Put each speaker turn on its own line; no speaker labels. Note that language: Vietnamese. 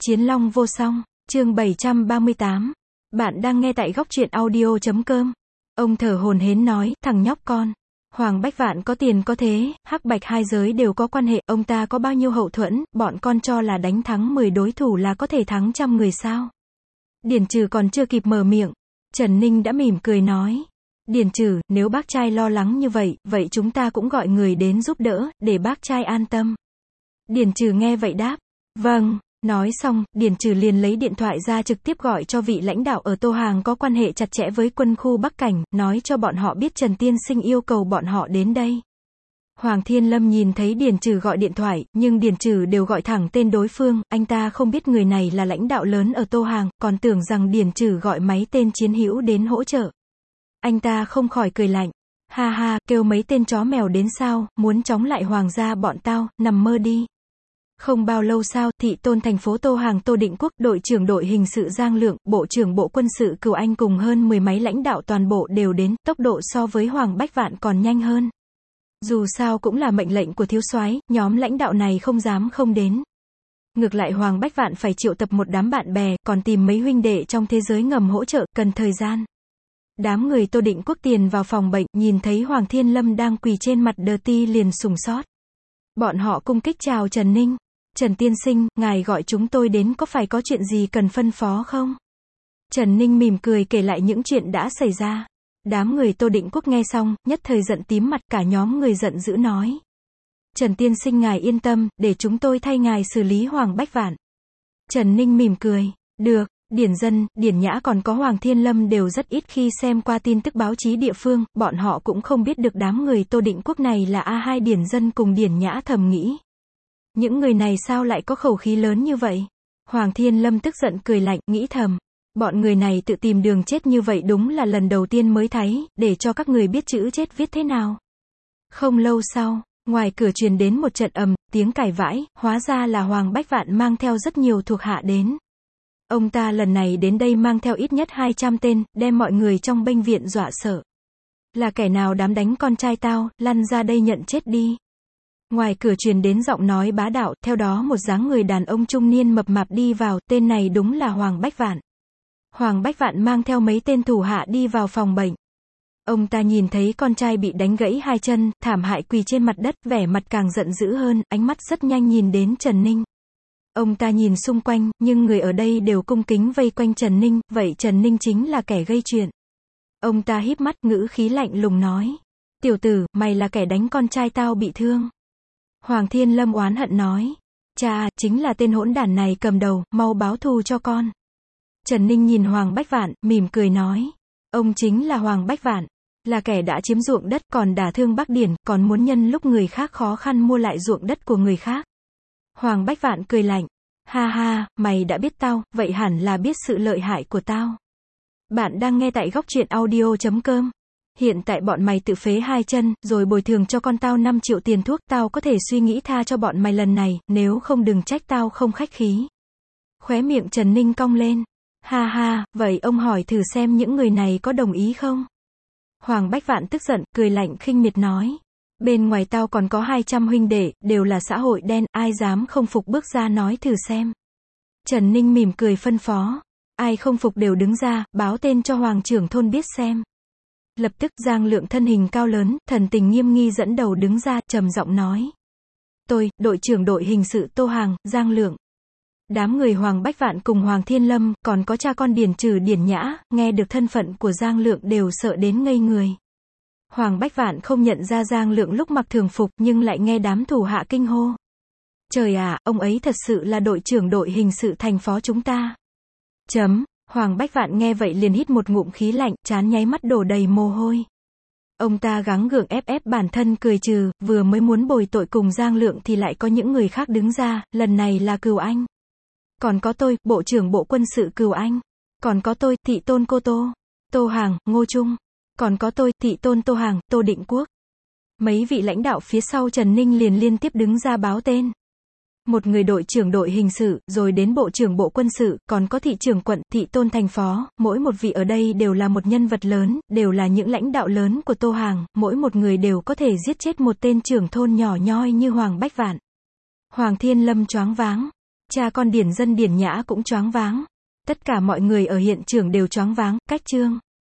Chiến Long vô song, chương 738. Bạn đang nghe tại góc truyện audio.com. Ông thở hổn hển nói, thằng nhóc con. Hoàng Bách Vạn có tiền có thế, hắc bạch hai giới đều có quan hệ, ông ta có bao nhiêu hậu thuẫn, bọn con cho là đánh thắng 10 đối thủ là có thể thắng trăm người sao? Điền Trừ còn chưa kịp mở miệng, Trần Ninh đã mỉm cười nói. Điền Trừ, nếu bác trai lo lắng như vậy, vậy chúng ta cũng gọi người đến giúp đỡ, để bác trai an tâm. Điền Trừ nghe vậy đáp, vâng. Nói xong, Điền Trừ liền lấy điện thoại ra trực tiếp gọi cho vị lãnh đạo ở Tô Hàng có quan hệ chặt chẽ với quân khu Bắc Cảnh, nói cho bọn họ biết Trần Tiên Sinh yêu cầu bọn họ đến đây. Hoàng Thiên Lâm nhìn thấy Điền Trừ gọi điện thoại, nhưng Điền Trừ đều gọi thẳng tên đối phương, anh ta không biết người này là lãnh đạo lớn ở Tô Hàng, còn tưởng rằng Điền Trừ gọi mấy tên chiến hữu đến hỗ trợ. Anh ta không khỏi cười lạnh. Ha ha, kêu mấy tên chó mèo đến sao, muốn chống lại hoàng gia bọn tao, nằm mơ đi. Không bao lâu sau, thị tôn thành phố Tô Hàng Tô Định Quốc, đội trưởng đội hình sự Giang Lượng, bộ trưởng bộ quân sự Cửu Anh cùng hơn 10 mấy lãnh đạo toàn bộ đều đến, tốc độ so với Hoàng Bách Vạn còn nhanh hơn. Dù sao cũng là mệnh lệnh của thiếu soái, nhóm lãnh đạo này không dám không đến. Ngược lại Hoàng Bách Vạn phải triệu tập một đám bạn bè, còn tìm mấy huynh đệ trong thế giới ngầm hỗ trợ, cần thời gian. Đám người Tô Định Quốc tiền vào phòng bệnh, nhìn thấy Hoàng Thiên Lâm đang quỳ trên mặt đờ ti liền sùng sốt. Bọn họ cung kích chào Trần Ninh. Trần Tiên Sinh, ngài gọi chúng tôi đến có phải có chuyện gì cần phân phó không? Trần Ninh mỉm cười kể lại những chuyện đã xảy ra. Đám người Tô Định Quốc nghe xong, nhất thời giận tím mặt, cả nhóm người giận dữ nói. Trần Tiên Sinh ngài yên tâm, để chúng tôi thay ngài xử lý Hoàng Bách Vạn. Trần Ninh mỉm cười, được. Điển Dân, Điển Nhã còn có Hoàng Thiên Lâm đều rất ít khi xem qua tin tức báo chí địa phương, bọn họ cũng không biết được đám người Tô Định Quốc này là A2. Điển Dân cùng Điển Nhã thầm nghĩ. Những người này sao lại có khẩu khí lớn như vậy? Hoàng Thiên Lâm tức giận cười lạnh, nghĩ thầm. Bọn người này tự tìm đường chết như vậy đúng là lần đầu tiên mới thấy, để cho các người biết chữ chết viết thế nào. Không lâu sau, ngoài cửa truyền đến một trận tiếng cãi vãi, hóa ra là Hoàng Bách Vạn mang theo rất nhiều thuộc hạ đến. Ông ta lần này đến đây mang theo ít nhất 200 tên, đem mọi người trong bệnh viện dọa sợ. Là kẻ nào dám đánh con trai tao, lăn ra đây nhận chết đi. Ngoài cửa truyền đến giọng nói bá đạo, theo đó một dáng người đàn ông trung niên mập mạp đi vào, tên này đúng là Hoàng Bách Vạn. Hoàng Bách Vạn mang theo mấy tên thủ hạ đi vào phòng bệnh. Ông ta nhìn thấy con trai bị đánh gãy hai chân, thảm hại quỳ trên mặt đất, vẻ mặt càng giận dữ hơn, ánh mắt rất nhanh nhìn đến Trần Ninh. Ông ta nhìn xung quanh, nhưng người ở đây đều cung kính vây quanh Trần Ninh, vậy Trần Ninh chính là kẻ gây chuyện. Ông ta híp mắt, ngữ khí lạnh lùng nói. Tiểu tử, mày là kẻ đánh con trai tao bị thương. Hoàng Thiên Lâm oán hận nói. Cha, chính là tên hỗn đản này cầm đầu, mau báo thù cho con. Trần Ninh nhìn Hoàng Bách Vạn, mỉm cười nói. Ông chính là Hoàng Bách Vạn, là kẻ đã chiếm ruộng đất, còn đả thương Bắc Điển, còn muốn nhân lúc người khác khó khăn mua lại ruộng đất của người khác. Hoàng Bách Vạn cười lạnh. Ha ha, mày đã biết tao, vậy hẳn là biết sự lợi hại của tao. Bạn đang nghe tại góc truyện audio.com. Hiện tại bọn mày tự phế hai chân, rồi bồi thường cho con tao 5 triệu tiền thuốc, tao có thể suy nghĩ tha cho bọn mày lần này, nếu không đừng trách tao không khách khí. Khóe miệng Trần Ninh cong lên. Ha ha, vậy ông hỏi thử xem những người này có đồng ý không? Hoàng Bách Vạn tức giận, cười lạnh khinh miệt nói. Bên ngoài tao còn có 200 huynh đệ, đều là xã hội đen, ai dám không phục bước ra nói thử xem. Trần Ninh mỉm cười phân phó. Ai không phục đều đứng ra, báo tên cho Hoàng trưởng thôn biết xem. Lập tức Giang Lượng thân hình cao lớn, thần tình nghiêm nghi dẫn đầu đứng ra, trầm giọng nói. Tôi, đội trưởng đội hình sự Tô Hàng, Giang Lượng. Đám người Hoàng Bách Vạn cùng Hoàng Thiên Lâm, còn có cha con Điền Trừ Điền Nhã, nghe được thân phận của Giang Lượng đều sợ đến ngây người. Hoàng Bách Vạn không nhận ra Giang Lượng lúc mặc thường phục, nhưng lại nghe đám thủ hạ kinh hô. Trời ạ, ông ấy thật sự là đội trưởng đội hình sự thành phố chúng ta. Hoàng Bách Vạn nghe vậy liền hít một ngụm khí lạnh, trán nháy mắt đổ đầy mồ hôi. Ông ta gắng gượng ép bản thân cười trừ, vừa mới muốn bồi tội cùng Giang Lượng thì lại có những người khác đứng ra, lần này là Cửu Anh. Còn có tôi, bộ trưởng bộ quân sự Cửu Anh. Còn có tôi, thị tôn Cô Tô, Tô Hàng, Ngô Trung. Còn có tôi, thị tôn Tô Hàng, Tô Định Quốc. Mấy vị lãnh đạo phía sau Trần Ninh liền liên tiếp đứng ra báo tên. Một người đội trưởng đội hình sự, rồi đến bộ trưởng bộ quân sự, còn có thị trưởng quận, thị tôn thành phó, mỗi một vị ở đây đều là một nhân vật lớn, đều là những lãnh đạo lớn của Tô Hàng, mỗi một người đều có thể giết chết một tên trưởng thôn nhỏ nhoi như Hoàng Bách Vạn. Hoàng Thiên Lâm choáng váng. Cha con Điền Dân Điền Nhã cũng choáng váng. Tất cả mọi người ở hiện trường đều choáng váng, cách Trương